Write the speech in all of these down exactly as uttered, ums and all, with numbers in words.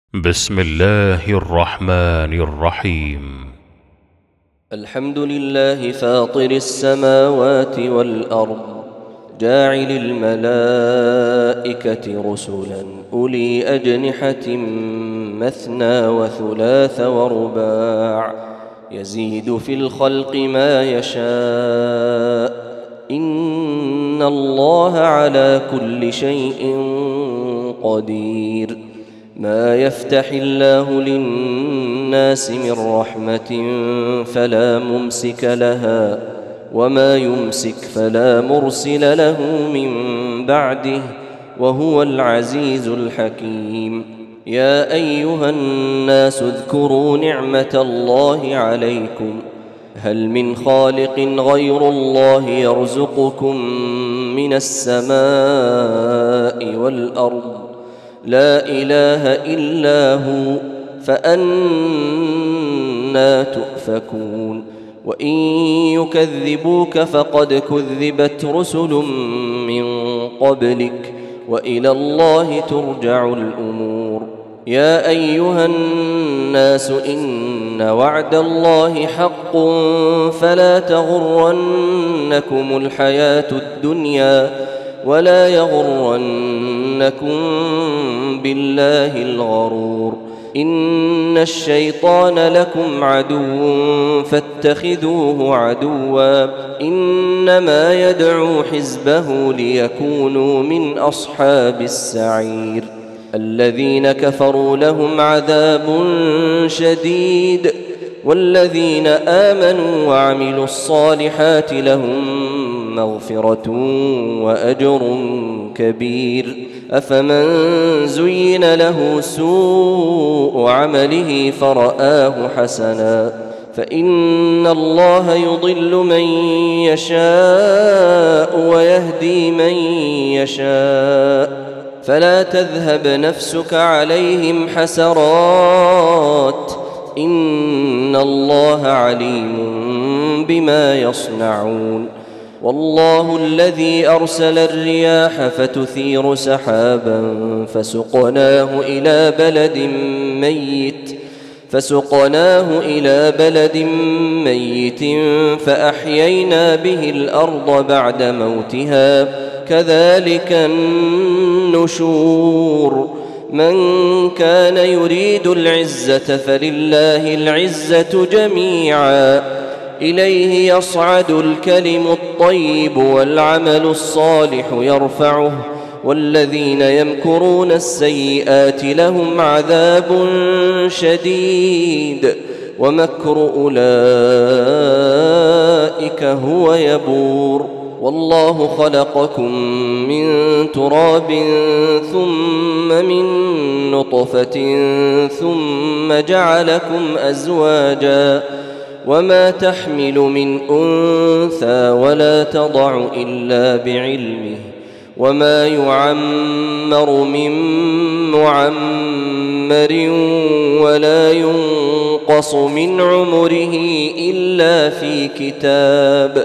بسم الله الرحمن الرحيم. الحمد لله فاطر السماوات والأرض، جاعل الملائكة رسلا أولي أجنحة مثنى وثلاث ورباع، يزيد في الخلق ما يشاء، إن الله على كل شيء قدير. ما يفتح الله للناس من رحمة فلا ممسك لها، وما يمسك فلا مرسل له من بعده، وهو العزيز الحكيم. يا أيها الناس اذكروا نعمة الله عليكم، هل من خالق غير الله يرزقكم من السماء والأرض؟ لا إله إلا هو، فأنى تؤفكون؟ وإن يكذبوك فقد كذبت رسل من قبلك، وإلى الله ترجع الأمور. يا أيها الناس إن وعد الله حق، فلا تغرنكم الحياة الدنيا، ولا يغرنكم بالله الغرور. إن الشيطان لكم عدو فاتخذوه عدوا، إنما يدعو حزبه ليكونوا من أصحاب السعير. الذين كفروا لهم عذاب شديد، والذين آمنوا وعملوا الصالحات لهم مغفرة وأجر كبير. أفمن زين له سوء عمله فرآه حسنا، فإن الله يضل من يشاء ويهدي من يشاء، فلا تذهب نفسك عليهم حسرات، إن الله عليم بما يصنعون. والله الذي أرسل الرياح فتثير سحابا فسقناه إلى بلد ميت فسقناه إلى بلد ميت فأحيينا به الأرض بعد موتها، كذلك النشور. من كان يريد العزة فلله العزة جميعا، إليه يصعد الكلم الطيب والعمل الصالح يرفعه، والذين يمكرون السيئات لهم عذاب شديد، ومكر أولئك هو يبور. والله خلقكم من تراب ثم من نطفة ثم جعلكم أزواجا، وما تحمل من أنثى ولا تضع إلا بعلمه، وما يعمر من معمر ولا ينقص من عمره إلا في كتاب،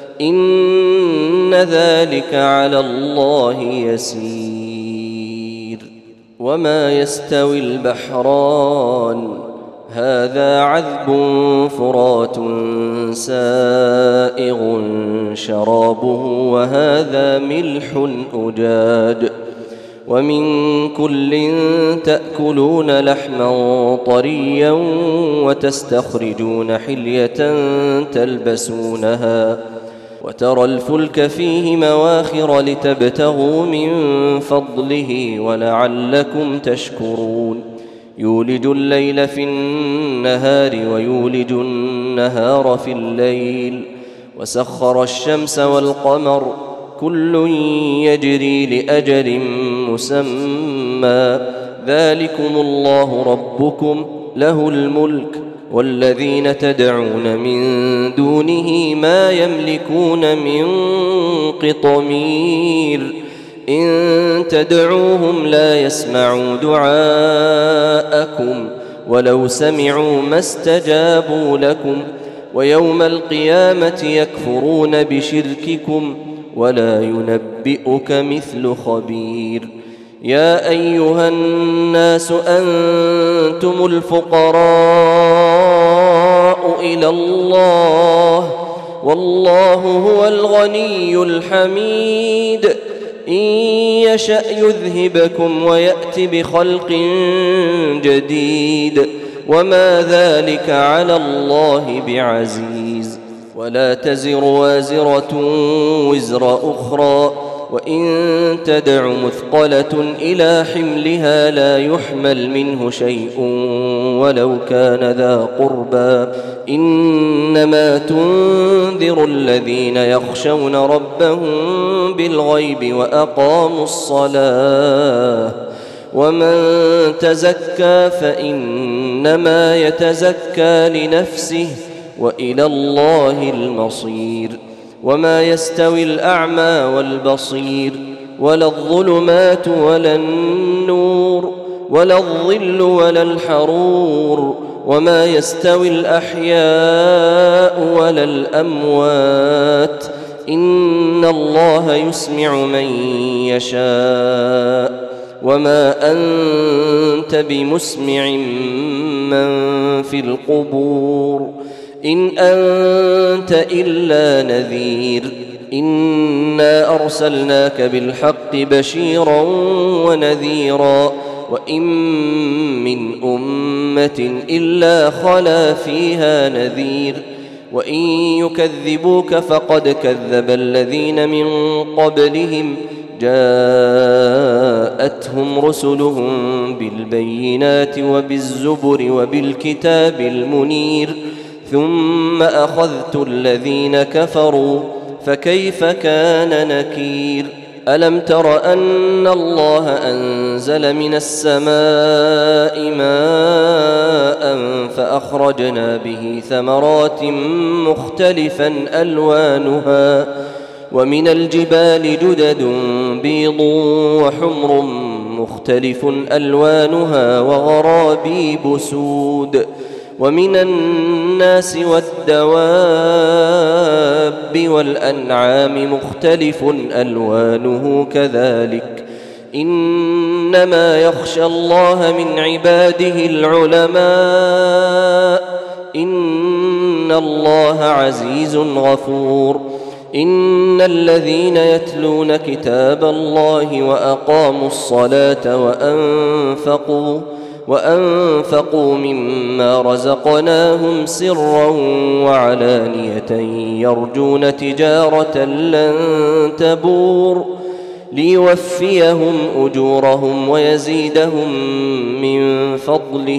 إن ذلك على الله يسير. وما يستوي البحران، هذا عذب فرات سائغ شرابه، وهذا ملح أجاج، ومن كل تأكلون لحما طريا وتستخرجون حلية تلبسونها، وترى الفلك فيه مواخر لتبتغوا من فضله ولعلكم تشكرون. يولج الليل في النهار ويولج النهار في الليل، وسخر الشمس والقمر، كل يجري لأجل مسمى، ذلكم الله ربكم له الملك، والذين تدعون من دونه ما يملكون من قطمير. إن تدعوهم لا يسمعوا دعاءكم، ولو سمعوا ما استجابوا لكم، ويوم القيامة يكفرون بشرككم، ولا ينبئك مثل خبير. يا أيها الناس أنتم الفقراء إلى الله والله هو الغني الحميد إن يشأ يذهبكم ويأت بخلق جديد وما ذلك على الله بعزيز ولا تزر وازرة وزر أخرى وإن تدع مثقلة إلى حملها لا يحمل منه شيء ولو كان ذا قربى إنما تنذر الذين يخشون ربهم بالغيب وأقاموا الصلاة ومن تزكى فإنما يتزكى لنفسه وإلى الله المصير وما يستوي الأعمى والبصير ولا الظلمات ولا النور ولا الظل ولا الحرور وما يستوي الأحياء ولا الأموات إن الله يسمع من يشاء وما أنت بمسمع من في القبور إن أنت إلا نذير إنا أرسلناك بالحق بشيرا ونذيرا وإن من أمة إلا خلا فيها نذير وإن يكذبوك فقد كذب الذين من قبلهم جاءتهم رسلهم بالبينات وبالزبر وبالكتاب المنير ثم أخذت الذين كفروا فكيف كان نكير ألم تر أن الله أنزل من السماء ماء فأخرجنا به ثمرات مختلفا ألوانها ومن الجبال جدد بيض وحمر مختلف ألوانها وغرابيب سود ومن الناس والدواب والأنعام مختلف ألوانه كذلك إنما يخشى الله من عباده العلماء إن الله عزيز غفور إن الذين يتلون كتاب الله وأقاموا الصلاة وأنفقوا وأنفقوا مما رزقناهم سرا وعلانية يرجون تجارة لن تبور ليوفيهم أجورهم ويزيدهم من فضله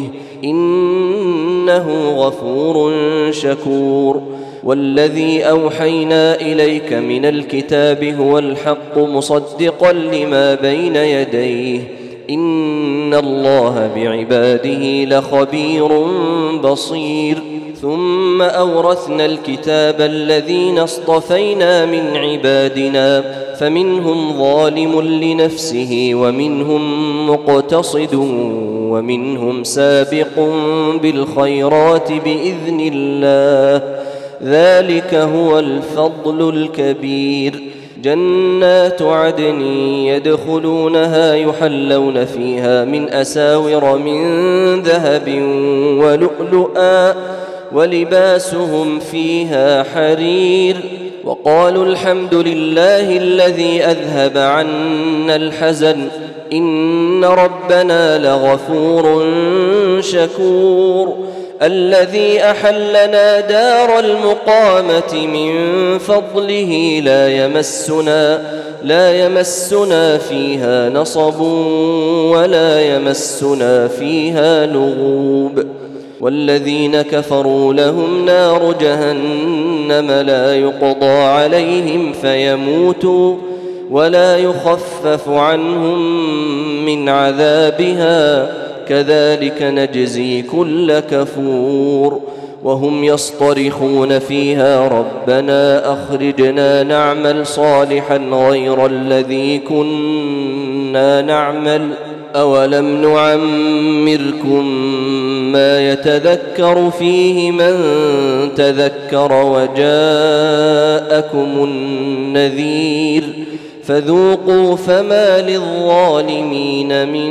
إنه غفور شكور والذي أوحينا إليك من الكتاب هو الحق مصدقا لما بين يديه إن الله بعباده لخبير بصير ثم أورثنا الكتاب الذين اصطفينا من عبادنا فمنهم ظالم لنفسه ومنهم مقتصد ومنهم سابق بالخيرات بإذن الله ذلك هو الفضل الكبير جنات عدن يدخلونها يحلون فيها من أساور من ذهب ولؤلؤا ولباسهم فيها حرير وقالوا الحمد لله الذي أذهب عنا الحزن إن ربنا لغفور شكور الذي أحلنا دار المقامة من فضله لا يمسنا لا يمسنا فيها نصب ولا يمسنا فيها لغوب والذين كفروا لهم نار جهنم لا يقضى عليهم فيموتوا ولا يخفف عنهم من عذابها كذلك نجزي كل كفور وهم يصطرخون فيها ربنا أخرجنا نعمل صالحا غير الذي كنا نعمل أولم نعمركم ما يتذكر فيه من تذكر وجاءكم النذير فذوقوا فما للظالمين من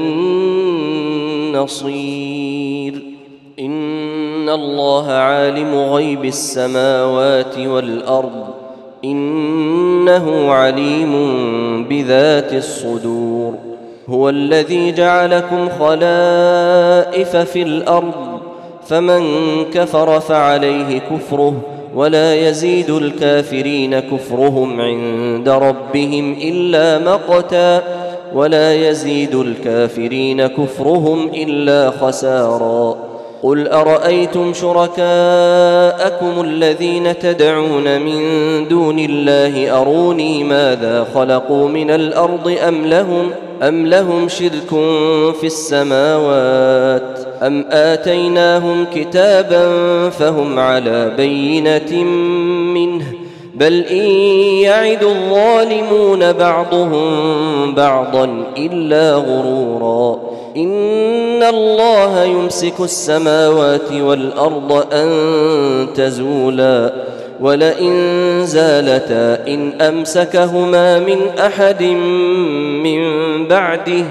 نصير. إن الله عالم غيب السماوات والأرض إنه عليم بذات الصدور. هو الذي جعلكم خلائف في الأرض فمن كفر فعليه كفره ولا يزيد الكافرين كفرهم عند ربهم إلا مقتا ولا يزيد الكافرين كفرهم إلا خسارا. قل أرأيتم شركاءكم الذين تدعون من دون الله أروني ماذا خلقوا من الأرض أم لهم أم لهم شرك في السماوات أم آتيناهم كتابا فهم على بينة منه بل إن يعد الظالمون بعضهم بعضا إلا غرورا. إن الله يمسك السماوات والأرض أن تزولا ولئن زالتا إن أمسكهما من أحد من بعده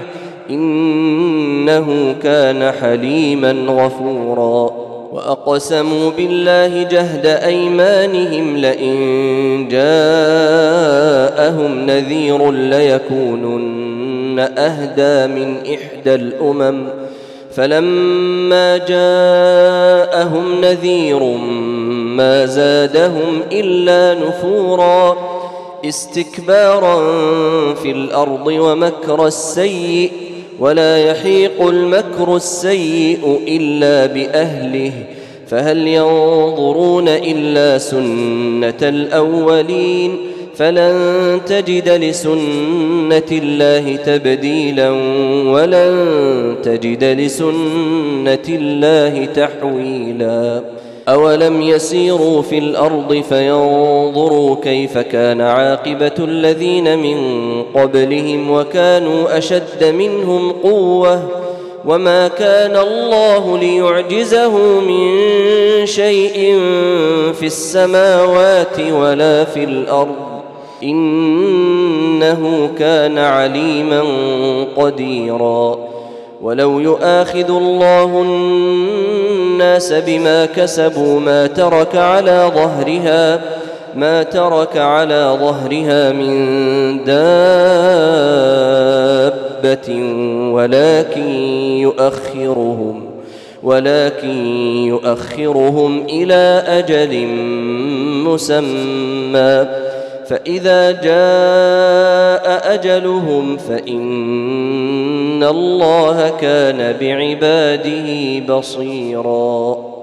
إنه كان حليما غفورا. وأقسموا بالله جهد أيمانهم لئن جاءهم نذير ليكونن أهدى من إحدى الأمم فلما جاءهم نذير ما زادهم إلا نفورا استكبارا في الأرض ومكر السيء ولا يحيق المكر السيء إلا بأهله فهل ينظرون إلا سنة الأولين فلن تجد لسنة الله تبديلا ولن تجد لسنة الله تحويلا. أولم يسيروا في الأرض فينظروا كيف كان عاقبة الذين من قبلهم وكانوا أشد منهم قوة وما كان الله ليعجزه من شيء في السماوات ولا في الأرض إنه كان عليما قديرا. ولو يؤاخذ الله الناس بما كسبوا ما ترك على ظهرها ما ترك على ظهرها من دابة ولكن يؤخرهم ولكن يؤخرهم إلى أجل مسمى فإذا جاء أجلهم فإن الله كان بعباده بصيراً.